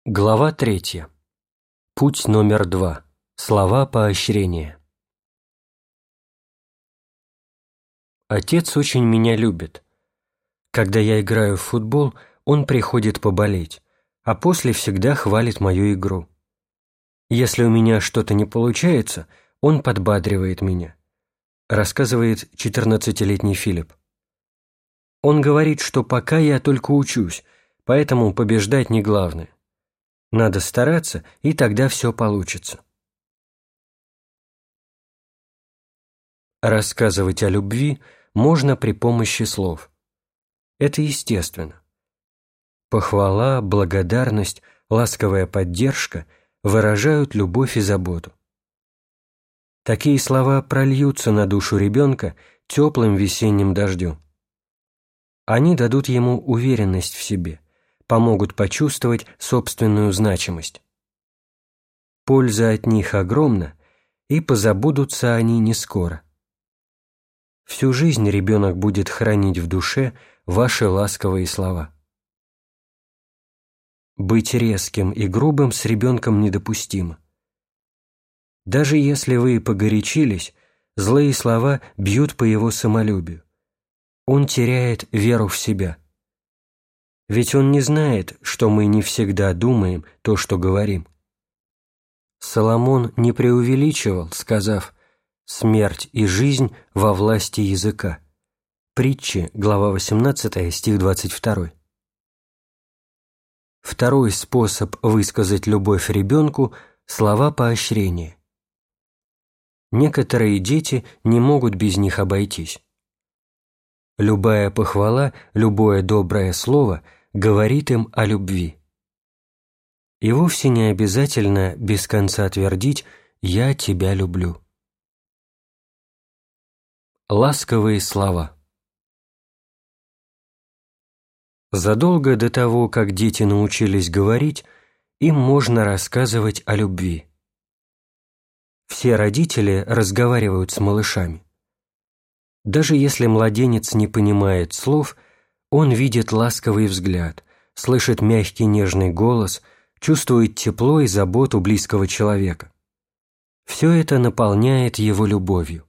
Глава 3. Путь номер 2. Слова поощрения. Отец очень меня любит. Когда я играю в футбол, он приходит поболеть, а после всегда хвалит мою игру. Если у меня что-то не получается, он подбадривает меня, рассказывает 14-летний Филипп. Он говорит, что пока я только учусь, поэтому побеждать не главное. Надо стараться, и тогда все получится. Рассказывать о любви можно при помощи слов. Это естественно. Похвала, благодарность, ласковая поддержка выражают любовь и заботу. Такие слова прольются на душу ребенка теплым весенним дождем. Они дадут ему уверенность в себе, помогут почувствовать собственную значимость. Польза от них огромна, и позабудутся они не скоро. Всю жизнь ребенок будет хранить в душе ваши ласковые слова. Быть резким и грубым с ребенком недопустимо. Даже если вы погорячились, злые слова бьют по его самолюбию. Он теряет веру в себя. Ведь он не знает, что мы не всегда думаем то, что говорим. Соломон не преувеличивал, сказав: «Смерть и жизнь во власти языка». Притчи, глава 18, стих 22. Второй способ высказать любовь ребенку – слова поощрения. Некоторые дети не могут без них обойтись. Любая похвала, любое доброе слово говорит им о любви. И вовсе не обязательно без конца твердить «я тебя люблю». Ласковые слова. Задолго до того, как дети научились говорить, им можно рассказывать о любви. Все родители разговаривают с малышами. Даже если младенец не понимает слов, он видит ласковый взгляд, слышит мягкий нежный голос, чувствует тепло и заботу близкого человека. Все это наполняет его любовью.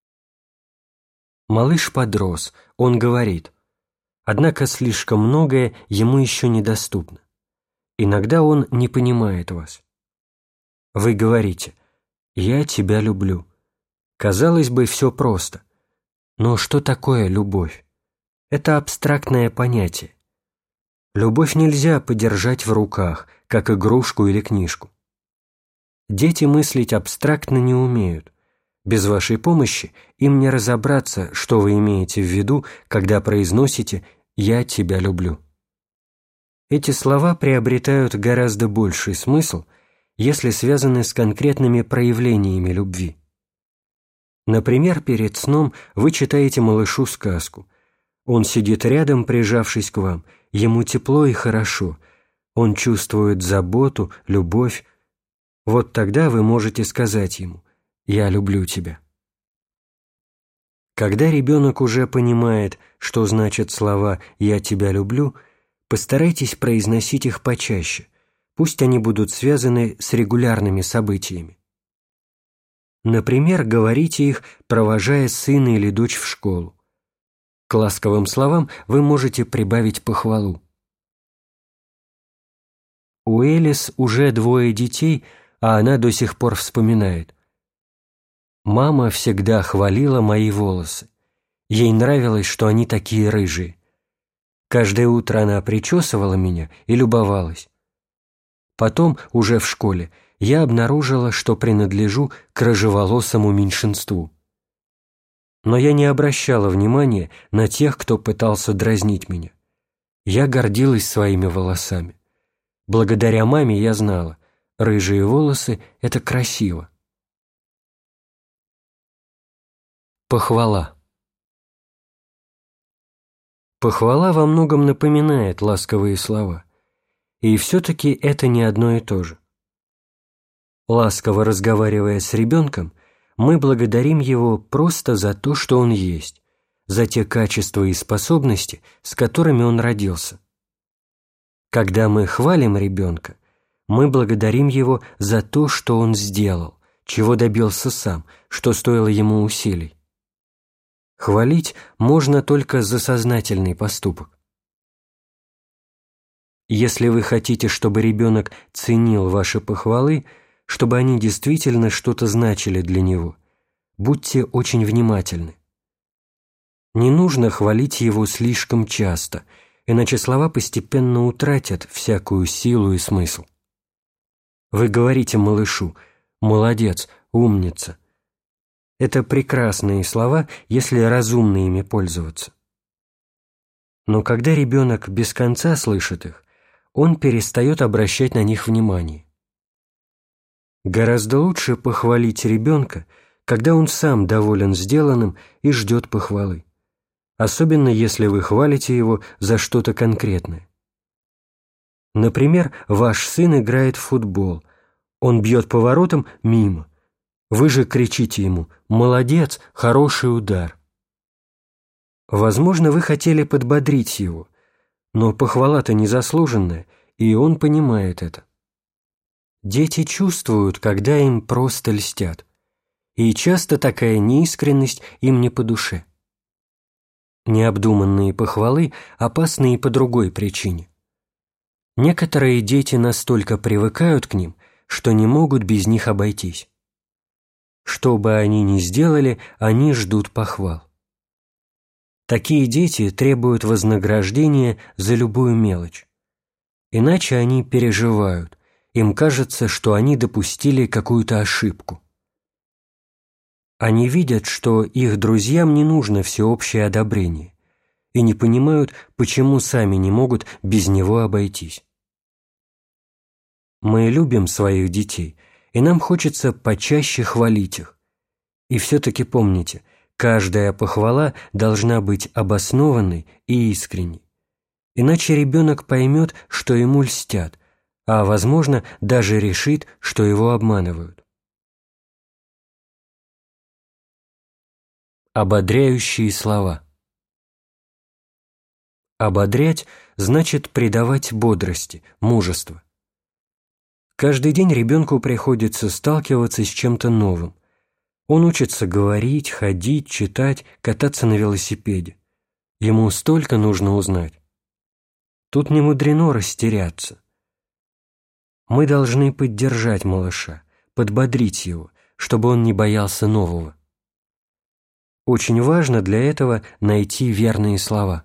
Малыш подрос, он говорит, однако слишком многое ему еще недоступно. Иногда он не понимает вас. Вы говорите: «Я тебя люблю». Казалось бы, все просто. Но что такое любовь? Это абстрактное понятие. Любовь нельзя подержать в руках, как игрушку или книжку. Дети мыслить абстрактно не умеют. Без вашей помощи им не разобраться, что вы имеете в виду, когда произносите «я тебя люблю». Эти слова приобретают гораздо больший смысл, если связаны с конкретными проявлениями любви. Например, перед сном вы читаете малышу сказку. Он сидит рядом, прижавшись к вам, ему тепло и хорошо, он чувствует заботу, любовь. Вот тогда вы можете сказать ему «я люблю тебя». Когда ребенок уже понимает, что значат слова «я тебя люблю», постарайтесь произносить их почаще, пусть они будут связаны с регулярными событиями. Например, говорите их, провожая сына или дочь в школу. К ласковым словам вы можете прибавить похвалу. У Элис уже 2 детей, а она до сих пор вспоминает. «Мама всегда хвалила мои волосы. Ей нравилось, что они такие рыжие. Каждое утро она причесывала меня и любовалась. Потом, уже в школе, я обнаружила, что принадлежу к рыжеволосому меньшинству. Но я не обращала внимания на тех, кто пытался дразнить меня. Я гордилась своими волосами. Благодаря маме я знала, рыжие волосы – это красиво». Похвала. Похвала во многом напоминает ласковые слова. И все-таки это не одно и то же. Ласково разговаривая с ребенком, мы благодарим его просто за то, что он есть, за те качества и способности, с которыми он родился. Когда мы хвалим ребенка, Мы благодарим Его за то, что Он сделал, чего добился сам, что стоило Ему усилий. Хвалить можно только за сознательный поступок. Если вы хотите, чтобы ребенок ценил ваши похвалы, чтобы они действительно что-то значили для него, будьте очень внимательны. Не нужно хвалить его слишком часто, иначе слова постепенно утратят всякую силу и смысл. Вы говорите малышу «молодец», «умница». Это прекрасные слова, если разумно ими пользоваться. Но когда ребенок без конца слышит их, он перестает обращать на них внимание. Гораздо лучше похвалить ребенка, когда он сам доволен сделанным и ждет похвалы, особенно если вы хвалите его за что-то конкретное. Например, ваш сын играет в футбол, он бьет по воротам мимо. Вы же кричите ему «молодец, хороший удар». Возможно, вы хотели подбодрить его, но похвала-то незаслуженная, и он понимает это. Дети чувствуют, когда им просто льстят, и часто такая неискренность им не по душе. Необдуманные похвалы опасны и по другой причине. Некоторые дети настолько привыкают к ним, что не могут без них обойтись. Что бы они ни сделали, они ждут похвал. Такие дети требуют вознаграждения за любую мелочь. Иначе они переживают, им кажется, что они допустили какую-то ошибку. Они видят, что их друзьям не нужно всеобщее одобрение, и не понимают, почему сами не могут без него обойтись. Мы любим своих детей, и нам хочется почаще хвалить их. И все-таки помните, каждая похвала должна быть обоснованной и искренней. Иначе ребенок поймет, что ему льстят, а, возможно, даже решит, что его обманывают. Ободряющие слова. Ободрять значит придавать бодрости, мужества. Каждый день ребенку приходится сталкиваться с чем-то новым. Он учится говорить, ходить, читать, кататься на велосипеде. Ему столько нужно узнать. Тут не мудрено растеряться. Мы должны поддержать малыша, подбодрить его, чтобы он не боялся нового. Очень важно для этого найти верные слова.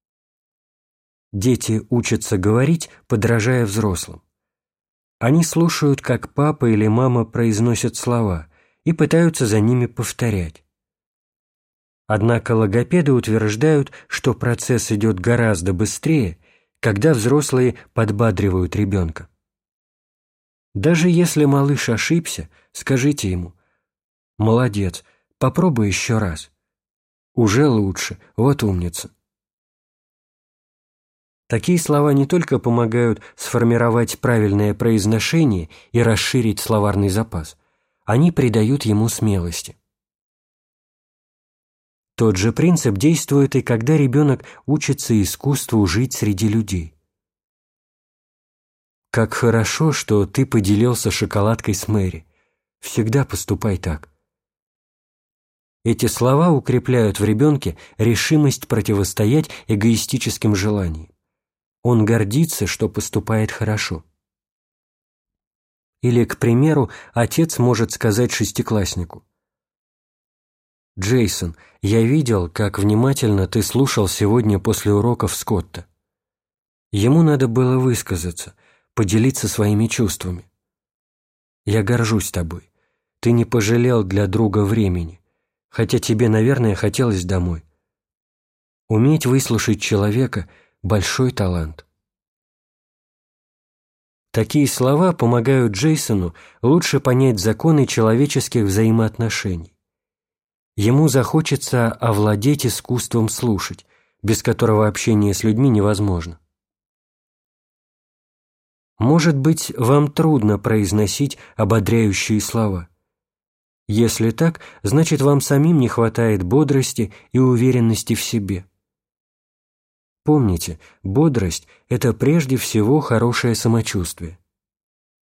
Дети учатся говорить, подражая взрослым. Они слушают, как папа или мама произносят слова, и пытаются за ними повторять. Однако логопеды утверждают, что процесс идет гораздо быстрее, когда взрослые подбадривают ребенка. Даже если малыш ошибся, скажите ему: «Молодец, попробуй еще раз. Уже лучше, вот умница». Такие слова не только помогают сформировать правильное произношение и расширить словарный запас, они придают ему смелости. Тот же принцип действует и когда ребенок учится искусству жить среди людей. «Как хорошо, что ты поделился шоколадкой с Мэри. Всегда поступай так». Эти слова укрепляют в ребенке решимость противостоять эгоистическим желаниям. Он гордится, что поступает хорошо. Или, к примеру, отец может сказать шестикласснику: «Джейсон, я видел, как внимательно ты слушал сегодня после уроков Скотта». Ему надо было высказаться, поделиться своими чувствами. «Я горжусь тобой. Ты не пожалел для друга времени, хотя тебе, наверное, хотелось домой». Уметь выслушать человека – большой талант. Такие слова помогают Джейсону лучше понять законы человеческих взаимоотношений. Ему захочется овладеть искусством слушать, без которого общение с людьми невозможно. Может быть, вам трудно произносить ободряющие слова. Если так, значит, вам самим не хватает бодрости и уверенности в себе. Помните, бодрость – это прежде всего хорошее самочувствие.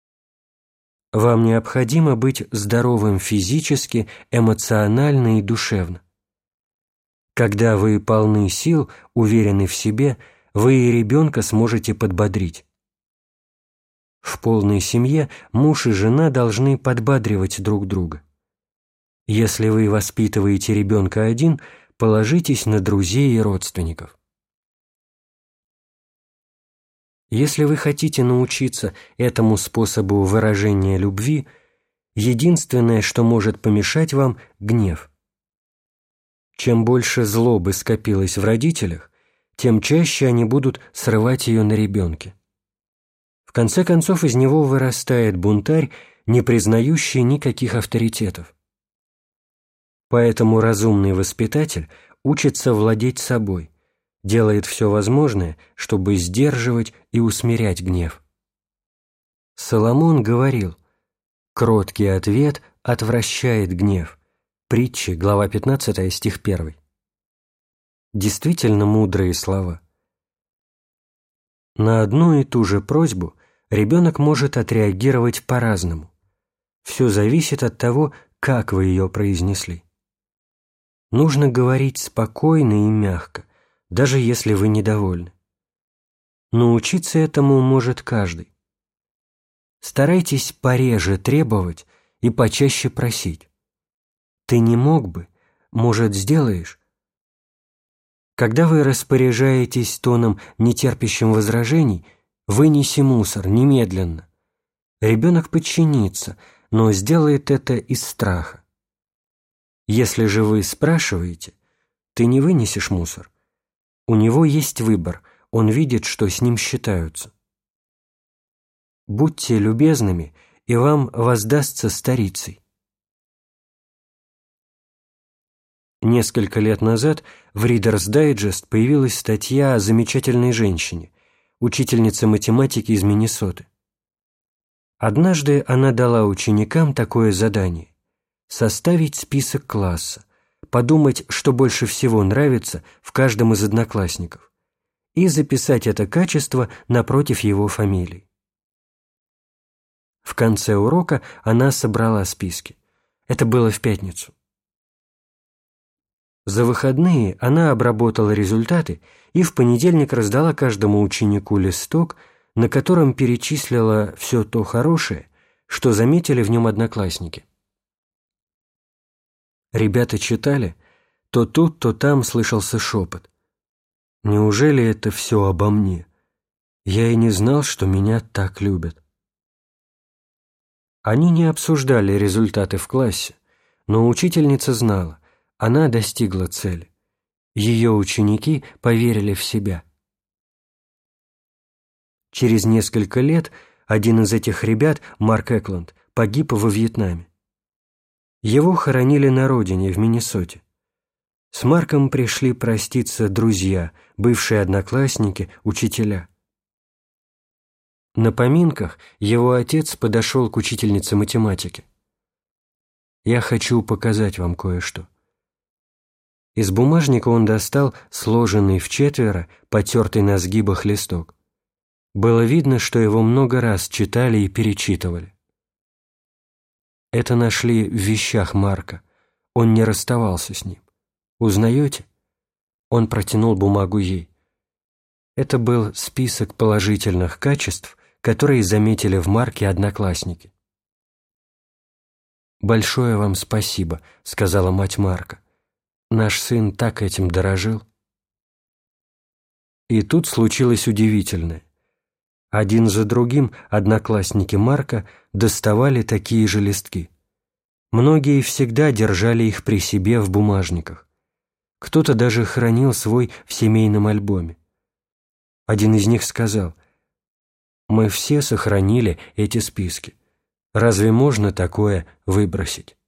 Вам необходимо быть здоровым физически, эмоционально и душевно. Когда вы полны сил, уверены в себе, вы и ребенка сможете подбодрить. В полной семье муж и жена должны подбадривать друг друга. Если вы воспитываете ребенка один, положитесь на друзей и родственников. Если вы хотите научиться этому способу выражения любви, единственное, что может помешать вам – гнев. Чем больше злобы скопилось в родителях, тем чаще они будут срывать ее на ребенке. В конце концов, из него вырастает бунтарь, не признающий никаких авторитетов. Поэтому разумный воспитатель учится владеть собой, делает все возможное, чтобы сдерживать и усмирять гнев. Соломон говорил: «Кроткий ответ отвращает гнев». Притчи, глава 15, стих 1. Действительно мудрые слова. На одну и ту же просьбу ребенок может отреагировать по-разному. Все зависит от того, как вы ее произнесли. Нужно говорить спокойно и мягко, даже если вы недовольны. Научиться этому может каждый. Старайтесь пореже требовать и почаще просить. «Ты не мог бы? Может, сделаешь?» Когда вы распоряжаетесь тоном, нетерпящим возражений, «Вынеси мусор немедленно». Ребенок подчинится, но сделает это из страха. Если же вы спрашиваете: «Ты не вынесешь мусор?» У него есть выбор, он видит, что с ним считаются. Будьте любезными, и вам воздастся старицей. Несколько лет назад в Reader's Digest появилась статья о замечательной женщине, учительнице математики из Миннесоты. Однажды она дала ученикам такое задание – составить список класса, подумать, что больше всего нравится в каждом из одноклассников, и записать это качество напротив его фамилии. В конце урока она собрала списки. Это было в пятницу. За выходные она обработала результаты и в понедельник раздала каждому ученику листок, на котором перечислила все то хорошее, что заметили в нем одноклассники. Ребята читали, то тут, то там слышался шепот. «Неужели это все обо мне? Я и не знал, что меня так любят». Они не обсуждали результаты в классе, но учительница знала, она достигла цели. Ее ученики поверили в себя. Через несколько лет один из этих ребят, Марк Экланд, погиб во Вьетнаме. Его хоронили на родине, в Миннесоте. С Марком пришли проститься друзья, бывшие одноклассники, учителя. На поминках его отец подошел к учительнице математики. «Я хочу показать вам кое-что». Из бумажника он достал сложенный вчетверо, потертый на сгибах листок. Было видно, что его много раз читали и перечитывали. Это нашли в вещах Марка. Он не расставался с ним. Узнаете? Он протянул бумагу ей. Это был список положительных качеств, которые заметили в Марке одноклассники. «Большое вам спасибо», — сказала мать Марка. «Наш сын так этим дорожил». И тут случилось удивительное. Один за другим одноклассники Марка доставали такие же листки. Многие всегда держали их при себе в бумажниках. Кто-то даже хранил свой в семейном альбоме. Один из них сказал: «Мы все сохранили эти списки. Разве можно такое выбросить?»